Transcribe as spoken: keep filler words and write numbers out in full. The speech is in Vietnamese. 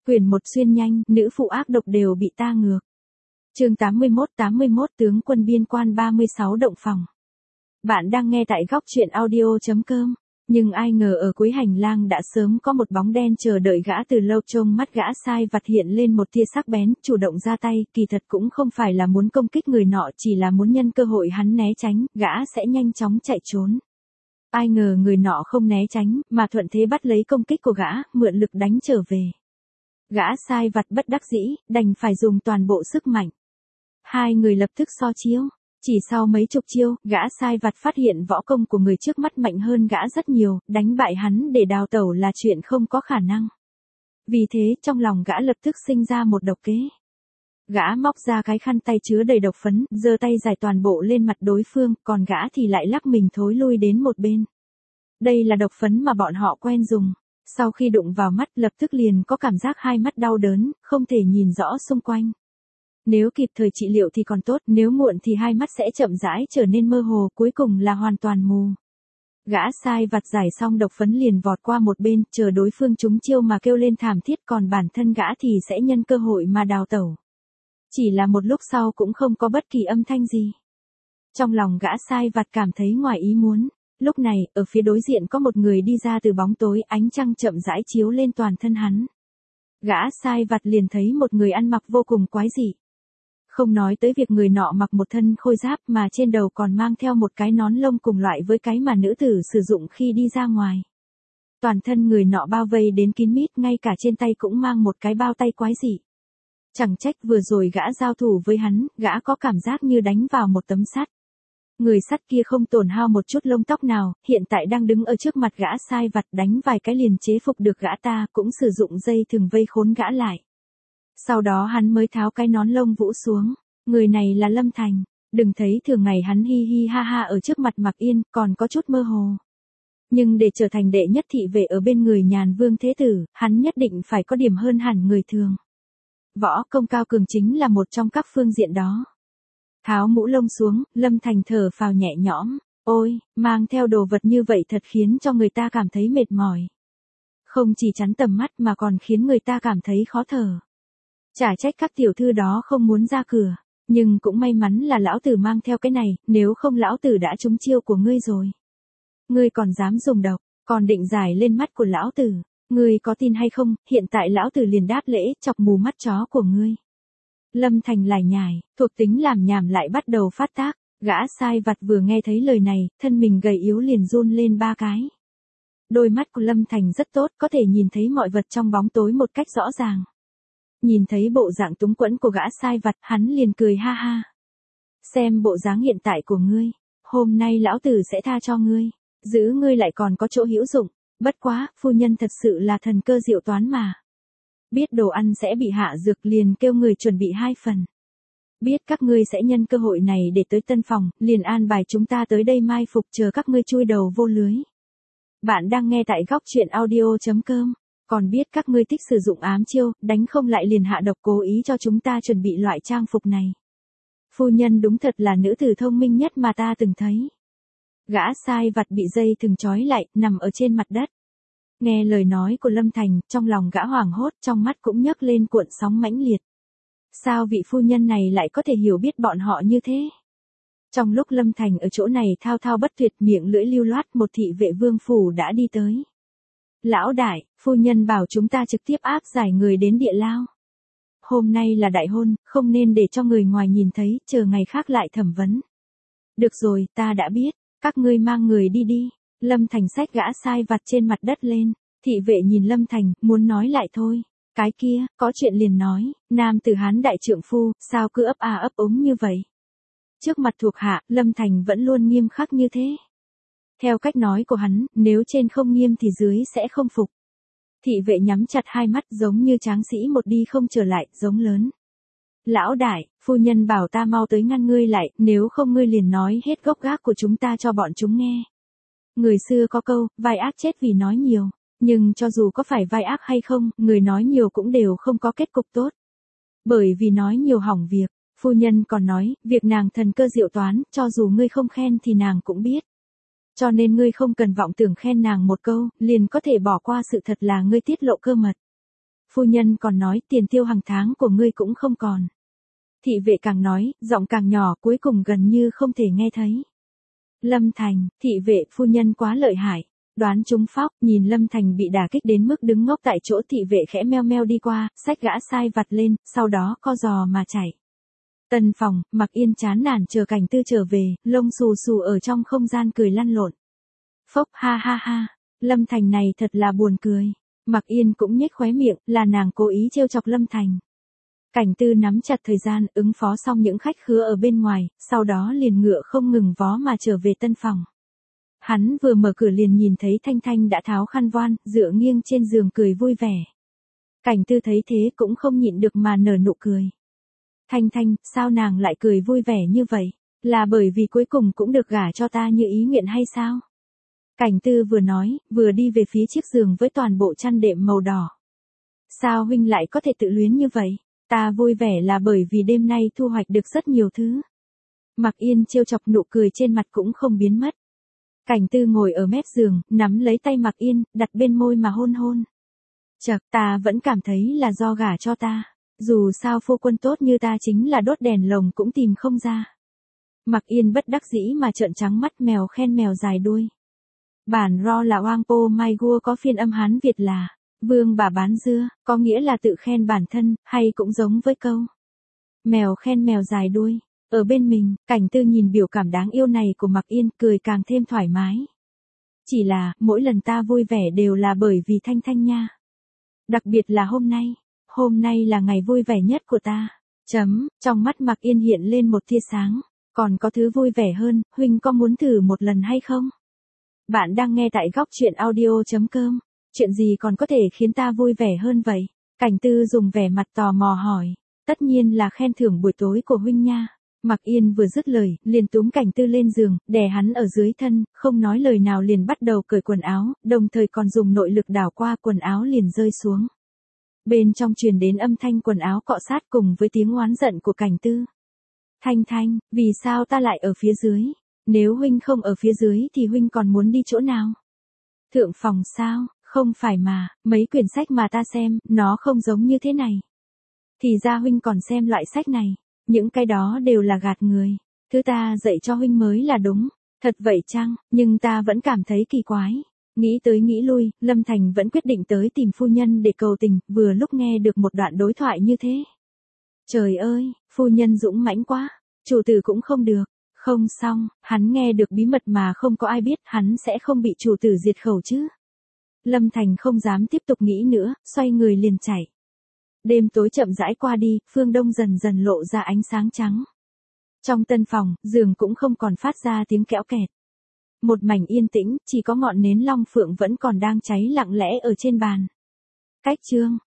Quyển một xuyên nhanh, nữ phụ ác độc đều bị ta ngược. Chương tám mươi mốt tám mươi mốt tướng quân biên quan ba mươi sáu động phòng. Bạn đang nghe tại góc truyện audio chấm com. Nhưng ai ngờ ở cuối hành lang đã sớm có một bóng đen chờ đợi gã từ lâu, trông mắt gã sai vặt hiện lên một tia sắc bén, chủ động ra tay, kỳ thật cũng không phải là muốn công kích người nọ, chỉ là muốn nhân cơ hội hắn né tránh, gã sẽ nhanh chóng chạy trốn. Ai ngờ người nọ không né tránh, mà thuận thế bắt lấy công kích của gã, mượn lực đánh trở về. Gã sai vặt bất đắc dĩ, đành phải dùng toàn bộ sức mạnh. Hai người lập tức so chiêu. Chỉ sau mấy chục chiêu, gã sai vặt phát hiện võ công của người trước mắt mạnh hơn gã rất nhiều, đánh bại hắn để đào tẩu là chuyện không có khả năng. Vì thế, trong lòng gã lập tức sinh ra một độc kế. Gã móc ra cái khăn tay chứa đầy độc phấn, giơ tay giải toàn bộ lên mặt đối phương, còn gã thì lại lắc mình thối lui đến một bên. Đây là độc phấn mà bọn họ quen dùng. Sau khi đụng vào mắt lập tức liền có cảm giác hai mắt đau đớn, không thể nhìn rõ xung quanh. Nếu kịp thời trị liệu thì còn tốt, nếu muộn thì hai mắt sẽ chậm rãi trở nên mơ hồ, cuối cùng là hoàn toàn mù. Gã sai vặt giải xong độc phấn liền vọt qua một bên, chờ đối phương trúng chiêu mà kêu lên thảm thiết, còn bản thân gã thì sẽ nhân cơ hội mà đào tẩu. Chỉ là một lúc sau cũng không có bất kỳ âm thanh gì. Trong lòng gã sai vặt cảm thấy ngoài ý muốn. Lúc này, ở phía đối diện có một người đi ra từ bóng tối, ánh trăng chậm rãi chiếu lên toàn thân hắn. Gã sai vặt liền thấy một người ăn mặc vô cùng quái dị. Không nói tới việc người nọ mặc một thân khôi giáp mà trên đầu còn mang theo một cái nón lông cùng loại với cái mà nữ tử sử dụng khi đi ra ngoài. Toàn thân người nọ bao vây đến kín mít, ngay cả trên tay cũng mang một cái bao tay quái dị. Chẳng trách vừa rồi gã giao thủ với hắn, gã có cảm giác như đánh vào một tấm sắt. Người sắt kia không tổn hao một chút lông tóc nào, hiện tại đang đứng ở trước mặt gã sai vặt, đánh vài cái liền chế phục được gã, ta cũng sử dụng dây thừng vây khốn gã lại. Sau đó hắn mới tháo cái nón lông vũ xuống. Người này là Lâm Thành. Đừng thấy thường ngày hắn hi hi ha ha ở trước mặt Mạc Yên, còn có chút mơ hồ. Nhưng để trở thành đệ nhất thị vệ ở bên người Nhàn Vương Thế Tử, hắn nhất định phải có điểm hơn hẳn người thường. Võ công cao cường chính là một trong các phương diện đó. Tháo mũ lông xuống, Lâm Thành thở phào nhẹ nhõm. Ôi, mang theo đồ vật như vậy thật khiến cho người ta cảm thấy mệt mỏi. Không chỉ chắn tầm mắt mà còn khiến người ta cảm thấy khó thở. Chả trách các tiểu thư đó không muốn ra cửa. Nhưng cũng may mắn là lão tử mang theo cái này, nếu không lão tử đã trúng chiêu của ngươi rồi. Ngươi còn dám dùng độc, còn định giải lên mắt của lão tử. Ngươi có tin hay không, hiện tại lão tử liền đáp lễ, chọc mù mắt chó của ngươi. Lâm Thành lải nhải, thuộc tính làm nhảm lại bắt đầu phát tác. Gã sai vặt vừa nghe thấy lời này, thân mình gầy yếu liền run lên ba cái. Đôi mắt của Lâm Thành rất tốt, có thể nhìn thấy mọi vật trong bóng tối một cách rõ ràng. Nhìn thấy bộ dạng túng quẫn của gã sai vặt, hắn liền cười ha ha. Xem bộ dáng hiện tại của ngươi, hôm nay lão tử sẽ tha cho ngươi, giữ ngươi lại còn có chỗ hữu dụng, bất quá, phu nhân thật sự là thần cơ diệu toán mà. Biết đồ ăn sẽ bị hạ dược liền kêu người chuẩn bị hai phần. Biết các ngươi sẽ nhân cơ hội này để tới tân phòng, liền an bài chúng ta tới đây mai phục chờ các ngươi chui đầu vô lưới. Bạn đang nghe tại góc truyện audio chấm com. Còn biết các ngươi thích sử dụng ám chiêu, đánh không lại liền hạ độc, cố ý cho chúng ta chuẩn bị loại trang phục này. Phu nhân đúng thật là nữ tử thông minh nhất mà ta từng thấy. Gã sai vặt bị dây thừng trói lại, nằm ở trên mặt đất. Nghe lời nói của Lâm Thành, trong lòng gã hoảng hốt, trong mắt cũng nhấc lên cuộn sóng mãnh liệt. Sao vị phu nhân này lại có thể hiểu biết bọn họ như thế? Trong lúc Lâm Thành ở chỗ này thao thao bất tuyệt, miệng lưỡi lưu loát, một thị vệ vương phủ đã đi tới. Lão đại, phu nhân bảo chúng ta trực tiếp áp giải người đến địa lao. Hôm nay là đại hôn, không nên để cho người ngoài nhìn thấy, chờ ngày khác lại thẩm vấn. Được rồi, ta đã biết, các ngươi mang người đi đi. Lâm Thành xách gã sai vặt trên mặt đất lên, thị vệ nhìn Lâm Thành, muốn nói lại thôi. Cái kia, có chuyện liền nói, nam tử Hán đại trượng phu, sao cứ ấp à ấp úng như vậy? Trước mặt thuộc hạ, Lâm Thành vẫn luôn nghiêm khắc như thế. Theo cách nói của hắn, nếu trên không nghiêm thì dưới sẽ không phục. Thị vệ nhắm chặt hai mắt giống như tráng sĩ một đi không trở lại, giống lớn. Lão đại, phu nhân bảo ta mau tới ngăn ngươi lại, nếu không ngươi liền nói hết gốc gác của chúng ta cho bọn chúng nghe. Người xưa có câu, vai ác chết vì nói nhiều. Nhưng cho dù có phải vai ác hay không, người nói nhiều cũng đều không có kết cục tốt. Bởi vì nói nhiều hỏng việc, phu nhân còn nói, việc nàng thần cơ diệu toán, cho dù ngươi không khen thì nàng cũng biết. Cho nên ngươi không cần vọng tưởng khen nàng một câu, liền có thể bỏ qua sự thật là ngươi tiết lộ cơ mật. phu nhân còn nói tiền tiêu hàng tháng của ngươi cũng không còn. Thị vệ càng nói, giọng càng nhỏ, cuối cùng gần như không thể nghe thấy. Lâm Thành, thị vệ, phu nhân quá lợi hại. Đoán trúng phóc, nhìn Lâm Thành bị đả kích đến mức đứng ngốc tại chỗ, thị vệ khẽ meo meo đi qua, xách gã sai vặt lên, sau đó co giò mà chạy. Tân phòng, Mặc Yên chán nản chờ Cảnh Tư trở về, lông xù xù ở trong không gian cười lăn lộn. Phốc ha ha ha, Lâm Thành này thật là buồn cười. Mặc Yên cũng nhếch khóe miệng, là nàng cố ý trêu chọc Lâm Thành. Cảnh Tư nắm chặt thời gian, ứng phó xong những khách khứa ở bên ngoài, sau đó liền ngựa không ngừng vó mà trở về tân phòng. Hắn vừa mở cửa liền nhìn thấy Thanh Thanh đã tháo khăn voan, dựa nghiêng trên giường cười vui vẻ. Cảnh Tư thấy thế cũng không nhịn được mà nở nụ cười. Thanh Thanh, sao nàng lại cười vui vẻ như vậy? Là bởi vì cuối cùng cũng được gả cho ta như ý nguyện hay sao? Cảnh Tư vừa nói, vừa đi về phía chiếc giường với toàn bộ chăn đệm màu đỏ. Sao huynh lại có thể tự luyến như vậy? Ta vui vẻ là bởi vì đêm nay thu hoạch được rất nhiều thứ. Mặc Yên trêu chọc, nụ cười trên mặt cũng không biến mất. Cảnh Tư ngồi ở mép giường, nắm lấy tay Mặc Yên, đặt bên môi mà hôn hôn. Chậc, ta vẫn cảm thấy là do gả cho ta. Dù sao phu quân tốt như ta chính là đốt đèn lồng cũng tìm không ra. Mặc Yên bất đắc dĩ mà trợn trắng mắt, mèo khen mèo dài đuôi. Bản ro là Oang Po Mai Gua có phiên âm Hán Việt là vương bà bán dưa, có nghĩa là tự khen bản thân, hay cũng giống với câu mèo khen mèo dài đuôi. Ở bên mình, Cảnh Tư nhìn biểu cảm đáng yêu này của Mặc Yên, cười càng thêm thoải mái. Chỉ là, mỗi lần ta vui vẻ đều là bởi vì Thanh Thanh nha. Đặc biệt là hôm nay, hôm nay là ngày vui vẻ nhất của ta. Chấm, trong mắt Mặc Yên hiện lên một tia sáng. Còn có thứ vui vẻ hơn, huynh có muốn thử một lần hay không? Bạn đang nghe tại góc truyện audio.com. Chuyện gì còn có thể khiến ta vui vẻ hơn vậy? Cảnh Tư dùng vẻ mặt tò mò hỏi. Tất nhiên là khen thưởng buổi tối của huynh nha. Mặc Yên vừa dứt lời, liền túm Cảnh Tư lên giường, đè hắn ở dưới thân, không nói lời nào liền bắt đầu cởi quần áo, đồng thời còn dùng nội lực đảo qua, quần áo liền rơi xuống. Bên trong truyền đến âm thanh quần áo cọ sát cùng với tiếng oán giận của Cảnh Tư. Thanh Thanh, vì sao ta lại ở phía dưới? Nếu huynh không ở phía dưới thì huynh còn muốn đi chỗ nào? Thượng phòng sao? Không phải mà, mấy quyển sách mà ta xem, nó không giống như thế này. Thì ra huynh còn xem loại sách này. Những cái đó đều là gạt người. Thứ ta dạy cho huynh mới là đúng. Thật vậy chăng? Nhưng ta vẫn cảm thấy kỳ quái. Nghĩ tới nghĩ lui, Lâm Thành vẫn quyết định tới tìm phu nhân để cầu tình, vừa lúc nghe được một đoạn đối thoại như thế. Trời ơi, phu nhân dũng mãnh quá. Chủ tử cũng không được. Không xong, hắn nghe được bí mật mà không có ai biết, hắn sẽ không bị chủ tử diệt khẩu chứ. Lâm Thành không dám tiếp tục nghĩ nữa, xoay người liền chạy. Đêm tối chậm rãi qua đi, phương đông dần dần lộ ra ánh sáng trắng. Trong tân phòng, giường cũng không còn phát ra tiếng kẽo kẹt. Một mảnh yên tĩnh, chỉ có ngọn nến long phượng vẫn còn đang cháy lặng lẽ ở trên bàn. Cách chương